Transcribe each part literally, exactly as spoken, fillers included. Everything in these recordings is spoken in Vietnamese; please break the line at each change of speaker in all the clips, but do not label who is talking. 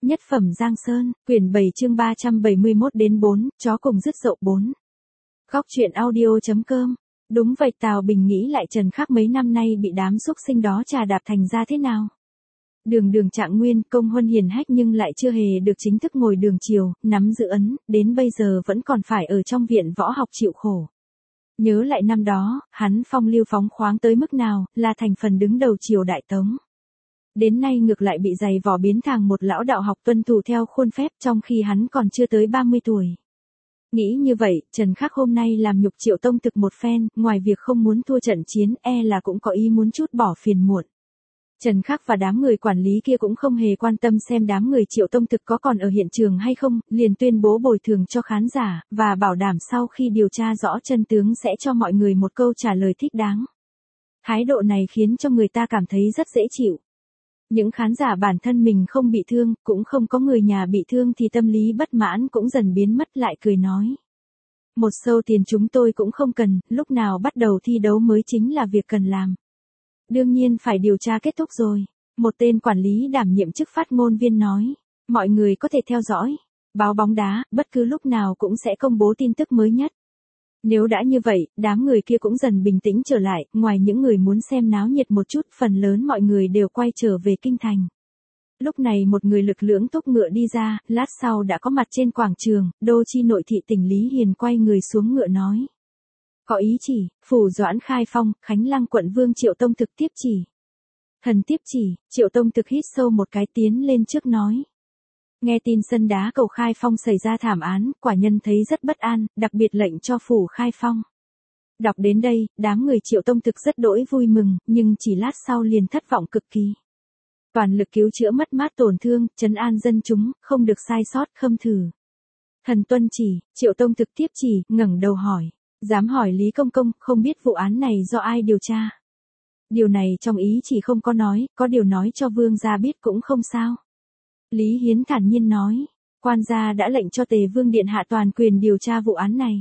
Nhất phẩm Giang Sơn, quyển bảy chương ba trăm bảy mươi mốt đến bốn, chó cùng dứt dậu bốn. Góc truyện audio.com. Đúng vậy, Tào Bình nghĩ lại Trần Khắc mấy năm nay bị đám xúc sinh đó trà đạp thành ra thế nào. Đường đường trạng nguyên, công huân hiền hách nhưng lại chưa hề được chính thức ngồi đường triều, nắm giữ ấn, đến bây giờ vẫn còn phải ở trong viện võ học chịu khổ. Nhớ lại năm đó, hắn phong lưu phóng khoáng tới mức nào, là thành phần đứng đầu triều Đại Tống. Đến nay ngược lại bị giày vò biến thành một lão đạo học tuân thủ theo khuôn phép trong khi hắn còn chưa tới ba mươi tuổi. Nghĩ như vậy, Trần Khắc hôm nay làm nhục Triệu Tông Thực một phen, ngoài việc không muốn thua trận chiến, e là cũng có ý muốn chút bỏ phiền muộn. Trần Khắc và đám người quản lý kia cũng không hề quan tâm xem đám người Triệu Tông Thực có còn ở hiện trường hay không, liền tuyên bố bồi thường cho khán giả, và bảo đảm sau khi điều tra rõ chân tướng sẽ cho mọi người một câu trả lời thích đáng. Thái độ này khiến cho người ta cảm thấy rất dễ chịu. Những khán giả bản thân mình không bị thương, cũng không có người nhà bị thương thì tâm lý bất mãn cũng dần biến mất, lại cười nói. Một xu tiền chúng tôi cũng không cần, lúc nào bắt đầu thi đấu mới chính là việc cần làm. Đương nhiên phải điều tra kết thúc rồi. Một tên quản lý đảm nhiệm chức phát ngôn viên nói. Mọi người có thể theo dõi. Báo bóng đá, bất cứ lúc nào cũng sẽ công bố tin tức mới nhất. Nếu đã như vậy, đám người kia cũng dần bình tĩnh trở lại, ngoài những người muốn xem náo nhiệt một chút, phần lớn mọi người đều quay trở về kinh thành. Lúc này một người lực lưỡng thúc ngựa đi ra, lát sau đã có mặt trên quảng trường, đô chi nội thị tỉnh Lý Hiền quay người xuống ngựa nói. Có ý chỉ, phủ Doãn Khai Phong, Khánh Lăng quận Vương Triệu Tông Thực tiếp chỉ. Thần tiếp chỉ, Triệu Tông Thực hít sâu một cái tiến lên trước nói. Nghe tin sân đá cầu Khai Phong xảy ra thảm án, quả nhân thấy rất bất an, đặc biệt lệnh cho phủ Khai Phong. Đọc đến đây, đám người Triệu Tông Thực rất đỗi vui mừng, nhưng chỉ lát sau liền thất vọng cực kỳ. Toàn lực cứu chữa mất mát tổn thương, trấn an dân chúng, không được sai sót khâm thử. Thần tuân chỉ, Triệu Tông Thực tiếp chỉ, ngẩng đầu hỏi. Dám hỏi Lý Công Công, không biết vụ án này do ai điều tra? Điều này trong ý chỉ không có nói, có điều nói cho vương gia biết cũng không sao. Lý Hiến thản nhiên nói, quan gia đã lệnh cho Tề Vương Điện hạ toàn quyền điều tra vụ án này.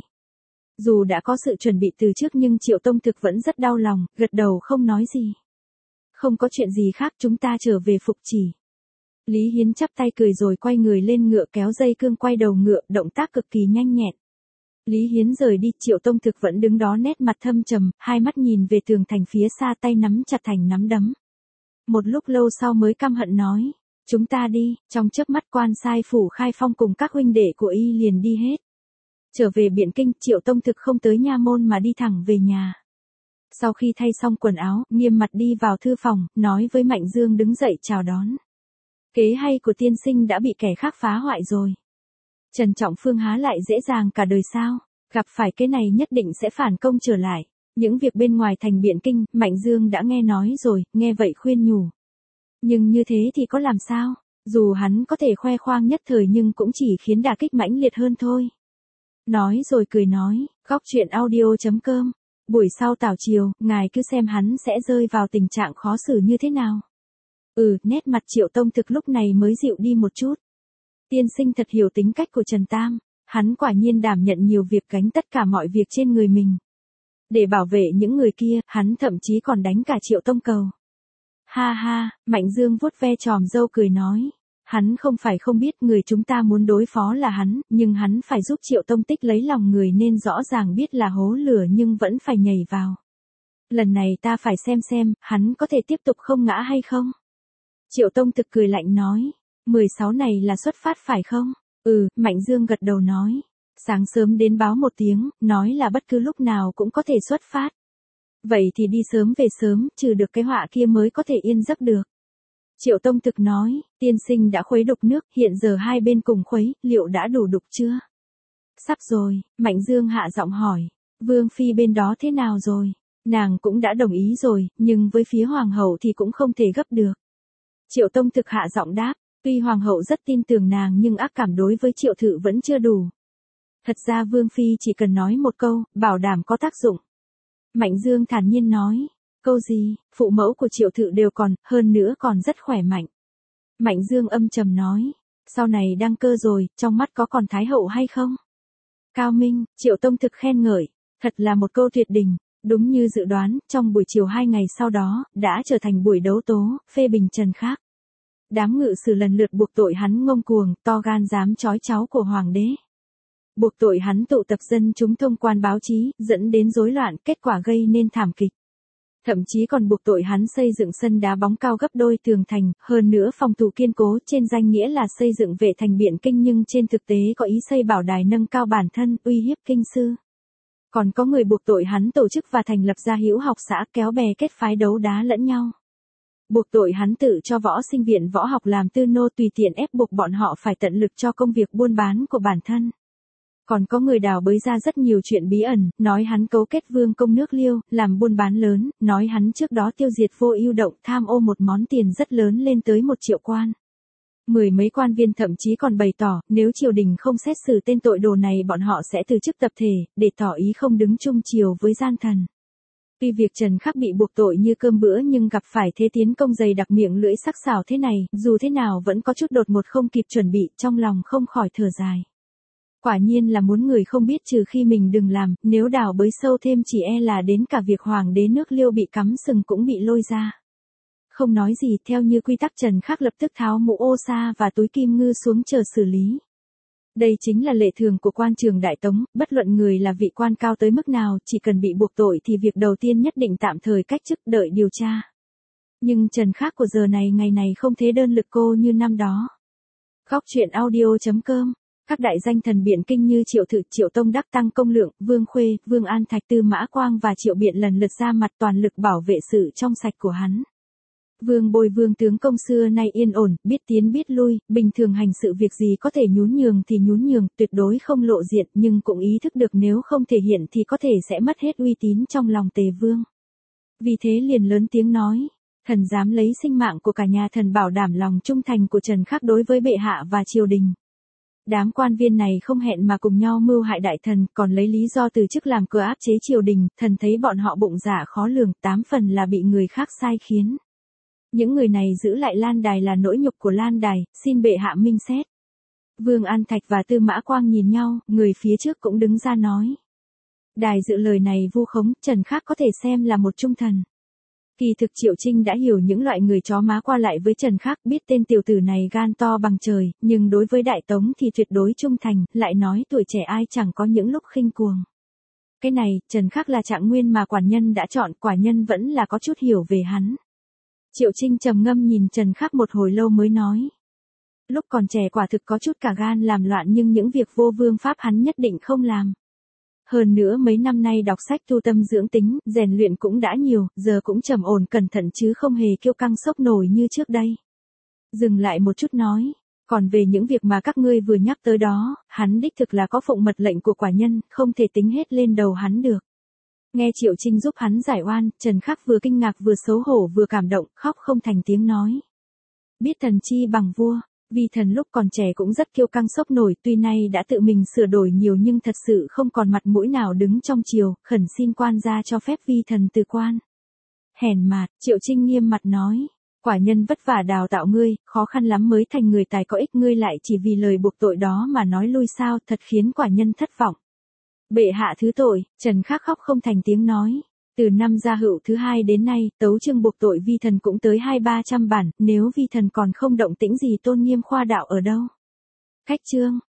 Dù đã có sự chuẩn bị từ trước nhưng Triệu Tông Thực vẫn rất đau lòng, gật đầu không nói gì. Không có chuyện gì khác, chúng ta trở về phục chỉ. Lý Hiến chắp tay cười rồi quay người lên ngựa kéo dây cương quay đầu ngựa, động tác cực kỳ nhanh nhẹn. Lý Hiến rời đi, Triệu Tông Thực vẫn đứng đó nét mặt thâm trầm, hai mắt nhìn về tường thành phía xa, tay nắm chặt thành nắm đấm. Một lúc lâu sau mới căm hận nói. Chúng ta đi, trong chớp mắt quan sai phủ Khai Phong cùng các huynh đệ của y liền đi hết. Trở về Biện Kinh, Triệu Tông Thực không tới nha môn mà đi thẳng về nhà. Sau khi thay xong quần áo, nghiêm mặt đi vào thư phòng, nói với Mạnh Dương đứng dậy chào đón. Kế hay của tiên sinh đã bị kẻ khác phá hoại rồi. Trần Trọng Phương há lại dễ dàng cả đời sao, gặp phải cái này nhất định sẽ phản công trở lại. Những việc bên ngoài thành Biện Kinh, Mạnh Dương đã nghe nói rồi, nghe vậy khuyên nhủ. Nhưng như thế thì có làm sao, dù hắn có thể khoe khoang nhất thời nhưng cũng chỉ khiến đả kích mãnh liệt hơn thôi. Nói rồi cười nói, góc truyện audio.com, buổi sau tảo chiều, ngài cứ xem hắn sẽ rơi vào tình trạng khó xử như thế nào. Ừ, nét mặt Triệu Tông Thực lúc này mới dịu đi một chút. Tiên sinh thật hiểu tính cách của Trần Tam, hắn quả nhiên đảm nhận nhiều việc, gánh tất cả mọi việc trên người mình. Để bảo vệ những người kia, hắn thậm chí còn đánh cả Triệu Tông Cầu. Ha ha, Mạnh Dương vuốt ve tròm râu cười nói. Hắn không phải không biết người chúng ta muốn đối phó là hắn, nhưng hắn phải giúp Triệu Tông Tích lấy lòng người nên rõ ràng biết là hố lửa nhưng vẫn phải nhảy vào. Lần này ta phải xem xem, hắn có thể tiếp tục không ngã hay không? Triệu Tông Thực cười lạnh nói. mười sáu này là xuất phát phải không? Ừ, Mạnh Dương gật đầu nói. Sáng sớm đến báo một tiếng, nói là bất cứ lúc nào cũng có thể xuất phát. Vậy thì đi sớm về sớm, trừ được cái họa kia mới có thể yên giấc được. Triệu Tông Thực nói, tiên sinh đã khuấy đục nước, hiện giờ hai bên cùng khuấy, liệu đã đủ đục chưa? Sắp rồi, Mạnh Dương hạ giọng hỏi, Vương Phi bên đó thế nào rồi? Nàng cũng đã đồng ý rồi, nhưng với phía Hoàng hậu thì cũng không thể gấp được. Triệu Tông Thực hạ giọng đáp, tuy Hoàng hậu rất tin tưởng nàng nhưng ác cảm đối với Triệu Thự vẫn chưa đủ. Thật ra Vương Phi chỉ cần nói một câu, bảo đảm có tác dụng. Mạnh Dương thản nhiên nói, câu gì, phụ mẫu của Triệu Thự đều còn, hơn nữa còn rất khỏe mạnh. Mạnh Dương âm trầm nói, sau này đăng cơ rồi, trong mắt có còn Thái hậu hay không? Cao minh, Triệu Tông Thực khen ngợi, thật là một câu tuyệt đỉnh, đúng như dự đoán, trong buổi chiều hai ngày sau đó, đã trở thành buổi đấu tố, phê bình Trần Khắc. Đám ngự sử lần lượt buộc tội hắn ngông cuồng, to gan dám trói cháu của hoàng đế. Buộc tội hắn tụ tập dân chúng thông quan báo chí, dẫn đến rối loạn, kết quả gây nên thảm kịch. Thậm chí còn buộc tội hắn xây dựng sân đá bóng cao gấp đôi tường thành, hơn nữa phòng thủ kiên cố trên danh nghĩa là xây dựng vệ thành Biện Kinh nhưng trên thực tế có ý xây bảo đài nâng cao bản thân, uy hiếp kinh sư. Còn có người buộc tội hắn tổ chức và thành lập ra hữu học xã kéo bè kết phái đấu đá lẫn nhau. Buộc tội hắn tự cho võ sinh viện võ học làm tư nô tùy tiện ép buộc bọn họ phải tận lực cho công việc buôn bán của bản thân. Còn có người đào bới ra rất nhiều chuyện bí ẩn, nói hắn cấu kết vương công nước Liêu, làm buôn bán lớn, nói hắn trước đó tiêu diệt vô ưu động tham ô một món tiền rất lớn lên tới một triệu quan. Mười mấy quan viên thậm chí còn bày tỏ, nếu triều đình không xét xử tên tội đồ này bọn họ sẽ từ chức tập thể, để tỏ ý không đứng chung chiều với gian thần. Tuy việc Trần Khắc bị buộc tội như cơm bữa nhưng gặp phải thế tiến công dày đặc miệng lưỡi sắc sảo thế này, dù thế nào vẫn có chút đột ngột không kịp chuẩn bị, trong lòng không khỏi thở dài. Quả nhiên là muốn người không biết trừ khi mình đừng làm, nếu đào bới sâu thêm chỉ e là đến cả việc hoàng đế nước Liêu bị cắm sừng cũng bị lôi ra. Không nói gì, theo như quy tắc Trần Khắc lập tức tháo mũ ô sa và túi kim ngư xuống chờ xử lý. Đây chính là lệ thường của quan trường Đại Tống, bất luận người là vị quan cao tới mức nào, chỉ cần bị buộc tội thì việc đầu tiên nhất định tạm thời cách chức đợi điều tra. Nhưng Trần Khắc của giờ này ngày này không thế đơn lực cô như năm đó. Góc truyện audio chấm com. Các đại danh thần Biện Kinh như Triệu Thự, Triệu Tông Đắc Tăng Công Lượng, Vương Khuê, Vương An Thạch, Tư Mã Quang và Triệu Biện lần lượt ra mặt toàn lực bảo vệ sự trong sạch của hắn. Vương Bồi Vương tướng công xưa nay yên ổn, biết tiến biết lui, bình thường hành sự việc gì có thể nhún nhường thì nhún nhường, tuyệt đối không lộ diện nhưng cũng ý thức được nếu không thể hiện thì có thể sẽ mất hết uy tín trong lòng Tề Vương. Vì thế liền lớn tiếng nói, thần dám lấy sinh mạng của cả nhà thần bảo đảm lòng trung thành của Trần Khắc đối với bệ hạ và triều đình. Đám quan viên này không hẹn mà cùng nhau mưu hại đại thần, còn lấy lý do từ chức làm cờ áp chế triều đình, thần thấy bọn họ bụng dạ khó lường, tám phần là bị người khác sai khiến. Những người này giữ lại Lan Đài là nỗi nhục của Lan Đài, xin bệ hạ minh xét. Vương An Thạch và Tư Mã Quang nhìn nhau, người phía trước cũng đứng ra nói. Đài dự lời này vu khống, Trần Khắc có thể xem là một trung thần. Kỳ thực Triệu Trinh đã hiểu những loại người chó má qua lại với Trần Khắc, biết tên tiểu tử này gan to bằng trời, nhưng đối với Đại Tống thì tuyệt đối trung thành, lại nói tuổi trẻ ai chẳng có những lúc khinh cuồng. Cái này, Trần Khắc là trạng nguyên mà quản nhân đã chọn, quả nhân vẫn là có chút hiểu về hắn. Triệu Trinh trầm ngâm nhìn Trần Khắc một hồi lâu mới nói. Lúc còn trẻ quả thực có chút cả gan làm loạn nhưng những việc vô vương pháp hắn nhất định không làm. Hơn nữa mấy năm nay đọc sách tu tâm dưỡng tính, rèn luyện cũng đã nhiều, giờ cũng trầm ổn cẩn thận chứ không hề kiêu căng sốc nổi như trước đây. Dừng lại một chút nói, còn về những việc mà các ngươi vừa nhắc tới đó, hắn đích thực là có phụng mật lệnh của quả nhân, không thể tính hết lên đầu hắn được. Nghe Triệu Trinh giúp hắn giải oan, Trần Khắc vừa kinh ngạc vừa xấu hổ vừa cảm động, khóc không thành tiếng nói. Biết thần chi bằng vua. Vì thần lúc còn trẻ cũng rất kiêu căng sốc nổi, tuy nay đã tự mình sửa đổi nhiều nhưng thật sự không còn mặt mũi nào đứng trong triều, khẩn xin quan gia cho phép vi thần từ quan. Hèn mạt, Triệu Trinh nghiêm mặt nói, quả nhân vất vả đào tạo ngươi, khó khăn lắm mới thành người tài có ích, ngươi lại chỉ vì lời buộc tội đó mà nói lui sao, thật khiến quả nhân thất vọng. Bệ hạ thứ tội, Trần Khắc khóc không thành tiếng nói. Từ năm Gia Hữu thứ hai đến nay, tấu chương buộc tội vi thần cũng tới hai ba trăm bản, nếu vi thần còn không động tĩnh gì tôn nghiêm khoa đạo ở đâu. Cách chương.